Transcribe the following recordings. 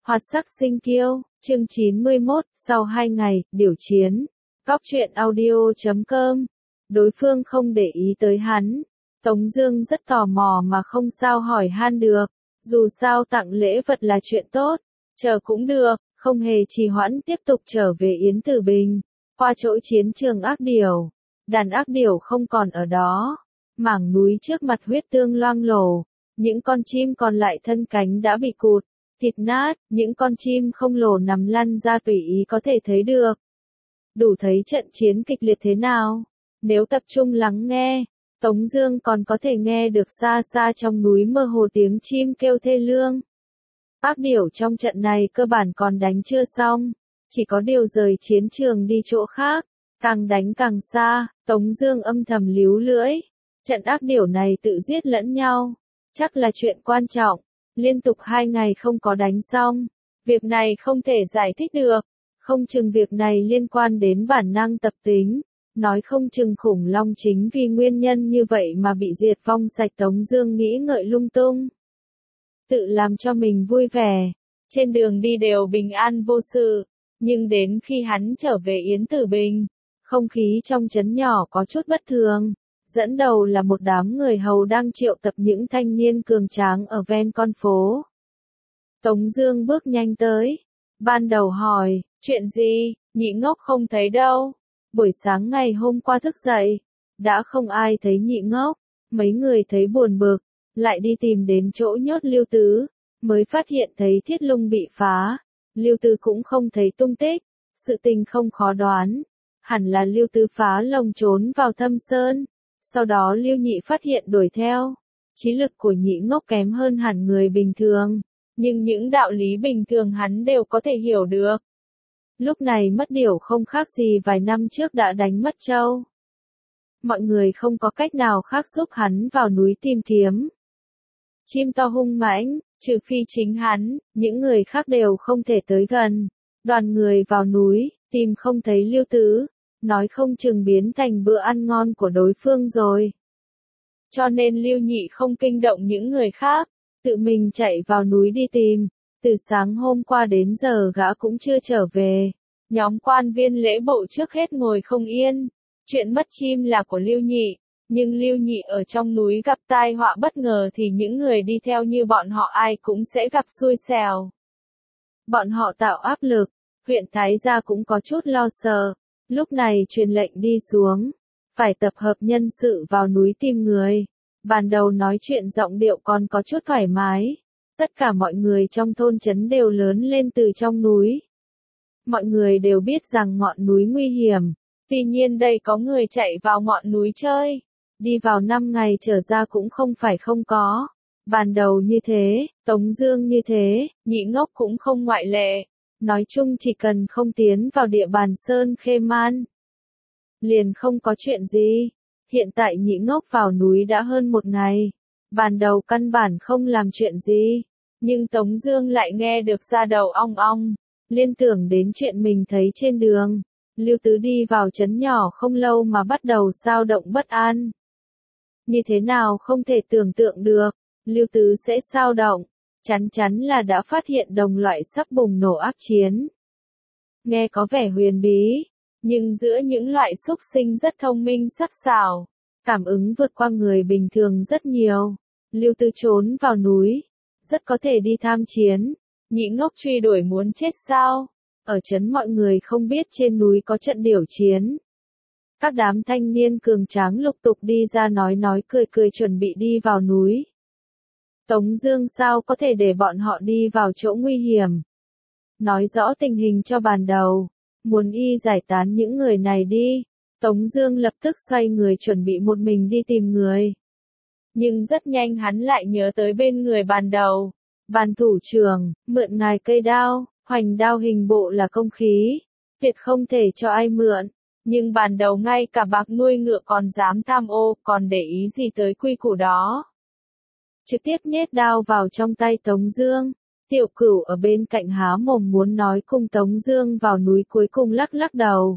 Hoạt sắc sinh kiêu, chương 91, sau 2 ngày, điều chiến. Góc truyện audio.com. Đối phương không để ý tới hắn. Tống Dương rất tò mò mà không sao hỏi han được. Dù sao tặng lễ vật là chuyện tốt, chờ cũng được, không hề trì hoãn tiếp tục trở về Yến Tử Bình. Qua chỗ chiến trường ác điểu. Đàn ác điểu không còn ở đó. Mảng núi trước mặt huyết tương loang lổ. Những con chim còn lại thân cánh đã bị cụt, thịt nát, những con chim không lồ nằm lăn ra tùy ý có thể thấy được. Đủ thấy trận chiến kịch liệt thế nào. Nếu tập trung lắng nghe, Tống Dương còn có thể nghe được xa xa trong núi mơ hồ tiếng chim kêu thê lương. Ác điểu trong trận này cơ bản còn đánh chưa xong, chỉ có điều rời chiến trường đi chỗ khác. Càng đánh càng xa, Tống Dương âm thầm líu lưỡi. Trận ác điểu này tự giết lẫn nhau, chắc là chuyện quan trọng. Liên tục 2 ngày không có đánh xong, việc này không thể giải thích được. Không chừng việc này liên quan đến bản năng tập tính, nói không chừng khủng long chính vì nguyên nhân như vậy mà bị diệt vong sạch. Tống Dương nghĩ ngợi lung tung, tự làm cho mình vui vẻ. Trên đường đi đều bình an vô sự, nhưng đến khi hắn trở về Yến Tử Bình, không khí trong trấn nhỏ có chút bất thường. Dẫn đầu là một đám người hầu đang triệu tập những thanh niên cường tráng ở ven con phố. Tống Dương bước nhanh tới, ban đầu hỏi, chuyện gì, Nhị Ngốc không thấy đâu. Buổi sáng ngày hôm qua thức dậy, đã không ai thấy Nhị Ngốc. Mấy người thấy buồn bực, lại đi tìm đến chỗ nhốt Lưu Tứ, mới phát hiện thấy thiết lung bị phá. Lưu Tứ cũng không thấy tung tích, sự tình không khó đoán, hẳn là Lưu Tứ phá lồng trốn vào Thâm Sơn. Sau đó Lưu Nhị phát hiện đuổi theo. Trí lực của Nhị Ngốc kém hơn hẳn người bình thường, nhưng những đạo lý bình thường hắn đều có thể hiểu được. Lúc này mất điểu không khác gì vài năm trước đã đánh mất trâu. Mọi người không có cách nào khác giúp hắn vào núi tìm kiếm. Chim to hung mãnh, trừ phi chính hắn, những người khác đều không thể tới gần. Đoàn người vào núi, tìm không thấy Lưu Tứ, nói không chừng biến thành bữa ăn ngon của đối phương rồi. Cho nên Lưu Nhị không kinh động những người khác, tự mình chạy vào núi đi tìm. Từ sáng hôm qua đến giờ gã cũng chưa trở về. Nhóm quan viên lễ bộ trước hết ngồi không yên. Chuyện mất chim là của Lưu Nhị, nhưng Lưu Nhị ở trong núi gặp tai họa bất ngờ thì những người đi theo như bọn họ ai cũng sẽ gặp xui xẻo. Bọn họ tạo áp lực, huyện Thái Gia cũng có chút lo sợ. Lúc này truyền lệnh đi xuống, phải tập hợp nhân sự vào núi tìm người. Ban đầu nói chuyện giọng điệu còn có chút thoải mái. Tất cả mọi người trong thôn trấn đều lớn lên từ trong núi. Mọi người đều biết rằng ngọn núi nguy hiểm. Tuy nhiên đây có người chạy vào ngọn núi chơi. Đi vào 5 ngày trở ra cũng không phải không có. Ban đầu như thế, Tống Dương như thế, Nhị Ngốc cũng không ngoại lệ. Nói chung chỉ cần không tiến vào địa bàn Sơn Khê Man, liền không có chuyện gì. Hiện tại Nhị Ngốc vào núi đã hơn 1 ngày. Ban đầu căn bản không làm chuyện gì. Nhưng Tống Dương lại nghe được da đầu ong ong. Liên tưởng đến chuyện mình thấy trên đường. Lưu Tứ đi vào trấn nhỏ không lâu mà bắt đầu xao động bất an. Như thế nào không thể tưởng tượng được. Lưu Tứ sẽ xao động. Chắn chắn là đã phát hiện đồng loại sắp bùng nổ ác chiến. Nghe có vẻ huyền bí, nhưng giữa những loại súc sinh rất thông minh sắc sảo, cảm ứng vượt qua người bình thường rất nhiều. Lưu Tứ trốn vào núi, rất có thể đi tham chiến. Nhị Ngốc truy đuổi muốn chết sao? Ở trấn mọi người không biết trên núi có trận điểu chiến. Các đám thanh niên cường tráng lục tục đi ra nói cười cười chuẩn bị đi vào núi. Tống Dương sao có thể để bọn họ đi vào chỗ nguy hiểm. Nói rõ tình hình cho ban đầu, muốn y giải tán những người này đi. Tống Dương lập tức xoay người chuẩn bị một mình đi tìm người. Nhưng rất nhanh hắn lại nhớ tới bên người ban đầu. Ban thủ trưởng, mượn ngài cây đao, hoành đao hình bộ là công khí, tuyệt không thể cho ai mượn. Nhưng ban đầu ngay cả bạc nuôi ngựa còn dám tham ô, còn để ý gì tới quy củ đó. Trực tiếp nhét đao vào trong tay Tống Dương. Tiểu Cửu ở bên cạnh há mồm muốn nói cùng Tống Dương vào núi, cuối cùng lắc lắc đầu.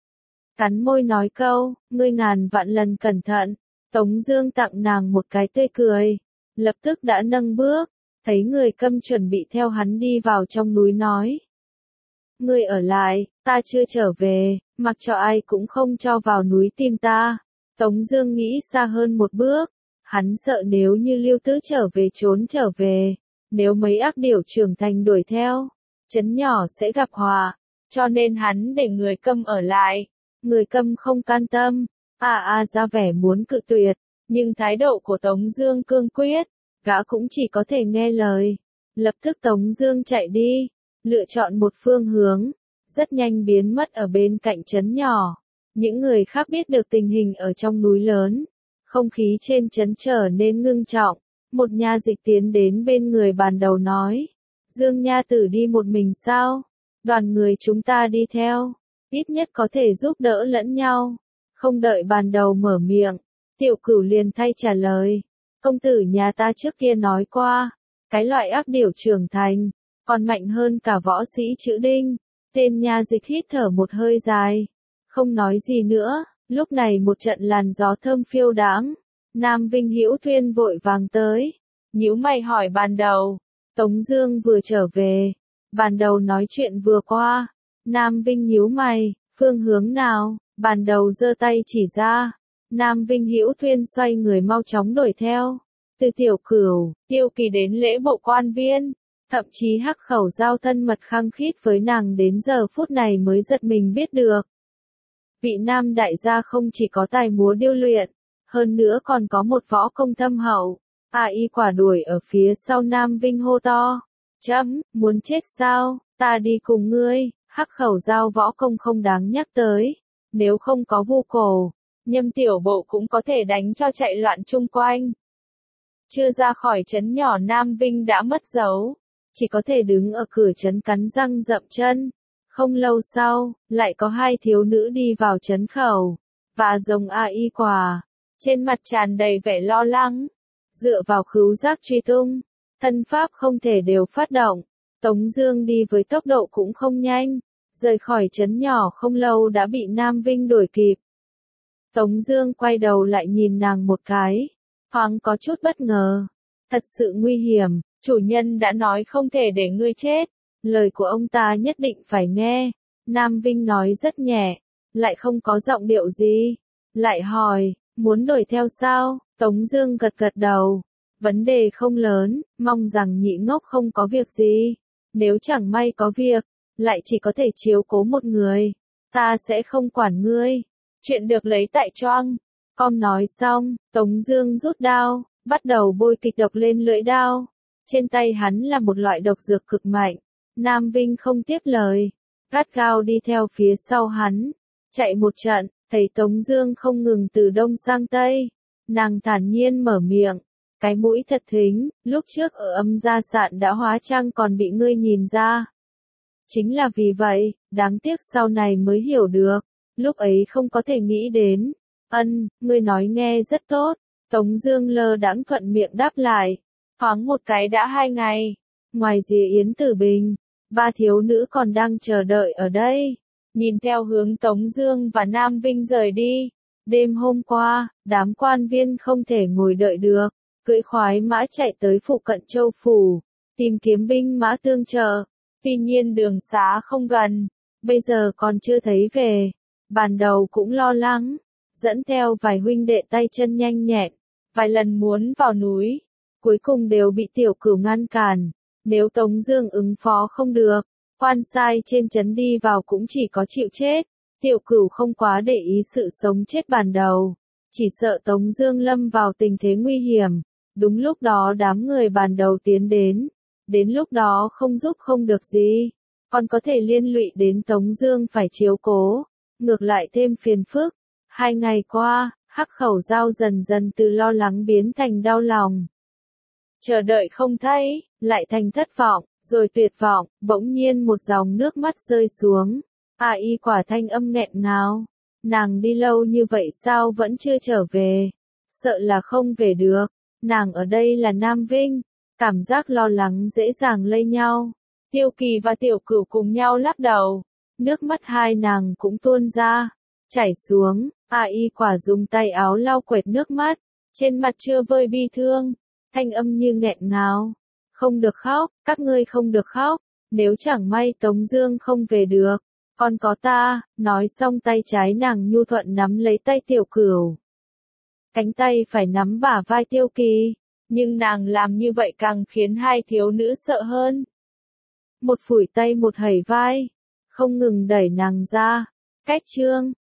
Cắn môi nói câu, ngươi ngàn vạn lần cẩn thận. Tống Dương tặng nàng một cái tươi cười, lập tức đã nâng bước. thấy người câm chuẩn bị theo hắn đi vào trong núi nói. Ngươi ở lại, ta chưa trở về, mặc cho ai cũng không cho vào núi tìm ta. Tống Dương nghĩ xa hơn một bước, hắn sợ nếu như Lưu Tứ trốn trở về, nếu mấy ác điểu trưởng thành đuổi theo, trấn nhỏ sẽ gặp họa, cho nên hắn để người câm ở lại. Người câm không can tâm, ra vẻ muốn cự tuyệt, nhưng thái độ của Tống Dương cương quyết, gã cũng chỉ có thể nghe lời. Lập tức Tống Dương chạy đi, lựa chọn một phương hướng, rất nhanh biến mất ở bên cạnh trấn nhỏ. Những người khác biết được tình hình ở trong núi lớn, không khí trên trấn trở nên ngưng trọng. Một nha dịch tiến đến bên người Bàn Đầu nói, Dương nha tử đi một mình sao? Đoàn người chúng ta đi theo, ít nhất có thể giúp đỡ lẫn nhau. Không đợi Bàn Đầu mở miệng, Tiểu Cửu liền thay trả lời, công tử nhà ta trước kia nói qua, cái loại ác điểu trưởng thành, còn mạnh hơn cả võ sĩ chữ đinh. Tên nha dịch hít thở một hơi dài, không nói gì nữa. Lúc này một trận làn gió thơm phiêu đãng, Nam Vinh Hữu Thuyên vội vàng tới, nhíu mày hỏi Bàn Đầu. Tống Dương vừa trở về, Bàn Đầu nói chuyện vừa qua. Nam Vinh nhíu mày, phương hướng nào? Bàn Đầu giơ tay chỉ ra. Nam Vinh Hữu Thuyên xoay người mau chóng đuổi theo. Từ Tiểu Cửu, Tiêu Kỳ đến lễ bộ quan viên, thậm chí Hắc Khẩu Giao thân mật khăng khít với nàng đến giờ phút này mới giật mình biết được. Vị Nam đại gia không chỉ có tài múa điêu luyện, hơn nữa còn có một võ công thâm hậu. Y quả đuổi ở phía sau Nam Vinh hô to, chấm, muốn chết sao, ta đi cùng ngươi. Hắc Khẩu Giao võ công không đáng nhắc tới, nếu không có Vu Cổ, Nhâm tiểu bộ cũng có thể đánh cho chạy loạn chung quanh. Chưa ra khỏi trấn nhỏ Nam Vinh đã mất dấu, chỉ có thể đứng ở cửa trấn cắn răng dậm chân. Không lâu sau, lại có hai thiếu nữ đi vào trấn khẩu, và rồng Y quả, trên mặt tràn đầy vẻ lo lắng. Dựa vào khứu giác truy tung, thân pháp không thể đều phát động. Tống Dương đi với tốc độ cũng không nhanh, rời khỏi trấn nhỏ không lâu đã bị Nam Vinh đuổi kịp. Tống Dương quay đầu lại nhìn nàng một cái, thoáng có chút bất ngờ. Thật sự nguy hiểm, chủ nhân đã nói không thể để ngươi chết, lời của ông ta nhất định phải nghe. Nam Vinh nói rất nhẹ, lại không có giọng điệu gì. Lại hỏi, muốn đuổi theo sao? Tống Dương gật gật đầu. Vấn đề không lớn, mong rằng nhị ngốc không có việc gì. Nếu chẳng may có việc, lại chỉ có thể chiếu cố một người, ta sẽ không quản ngươi. Chuyện được lấy tại Choang. Com nói xong, Tống Dương rút đao, bắt đầu bôi kịch độc lên lưỡi đao. Trên tay hắn là một loại độc dược cực mạnh. Nam Vinh không tiếp lời, gắt gao đi theo phía sau hắn. Chạy một trận, thấy Tống Dương không ngừng từ đông sang tây, nàng thản nhiên mở miệng, cái mũi thật thính, lúc trước ở Âm Gia Sạn đã hóa trang còn bị ngươi nhìn ra. Chính là vì vậy, đáng tiếc sau này mới hiểu được, lúc ấy không có thể nghĩ đến. Ngươi nói nghe rất tốt. Tống Dương lơ đãng thuận miệng đáp lại. Thoáng một cái đã 2 ngày, ngoài rìa Yến Tử Bình, 3 thiếu nữ còn đang chờ đợi ở đây. Nhìn theo hướng Tống Dương và Nam Vinh rời đi. Đêm hôm qua, đám quan viên không thể ngồi đợi được, cưỡi khoái mã chạy tới phụ cận Châu phủ, tìm kiếm binh mã tương trợ. Tuy nhiên đường xá không gần, bây giờ còn chưa thấy về. Ban đầu cũng lo lắng, dẫn theo vài huynh đệ tay chân nhanh nhẹn, vài lần muốn vào núi, cuối cùng đều bị Tiểu Cửu ngăn cản. Nếu Tống Dương ứng phó không được, quan sai trên trấn đi vào cũng chỉ có chịu chết. Tiểu Cửu không quá để ý sự sống chết Ban đầu, chỉ sợ Tống Dương lâm vào tình thế nguy hiểm. Đúng lúc đó đám người Ban đầu tiến đến lúc đó không giúp không được gì, còn có thể liên lụy đến Tống Dương phải chiếu cố, ngược lại thêm phiền phức. 2 ngày qua, Hắc Khẩu Giao dần dần từ lo lắng biến thành đau lòng. Chờ đợi không thấy, lại thành thất vọng, rồi tuyệt vọng. Bỗng nhiên một dòng nước mắt rơi xuống. Y quả thanh âm nghẹn ngào. Nàng đi lâu như vậy sao vẫn chưa trở về? Sợ là không về được. Nàng ở đây là Nam Vinh. Cảm giác lo lắng dễ dàng lây nhau. Tiêu Kỳ và Tiểu Cửu cùng nhau lắc đầu. Nước mắt hai nàng cũng tuôn ra, chảy xuống. Y quả dùng tay áo lau quệt nước mắt, trên mặt chưa vơi bi thương, thanh âm như nghẹn ngào. Không được khóc, các ngươi không được khóc, nếu chẳng may Tống Dương không về được, còn có ta. Nói xong tay trái nàng nhu thuận nắm lấy tay Tiểu Cửu. Cánh tay phải nắm bả vai Tiêu Kỳ, nhưng nàng làm như vậy càng khiến hai thiếu nữ sợ hơn. Một phủi tay một hẩy vai, không ngừng đẩy nàng ra. Cách chương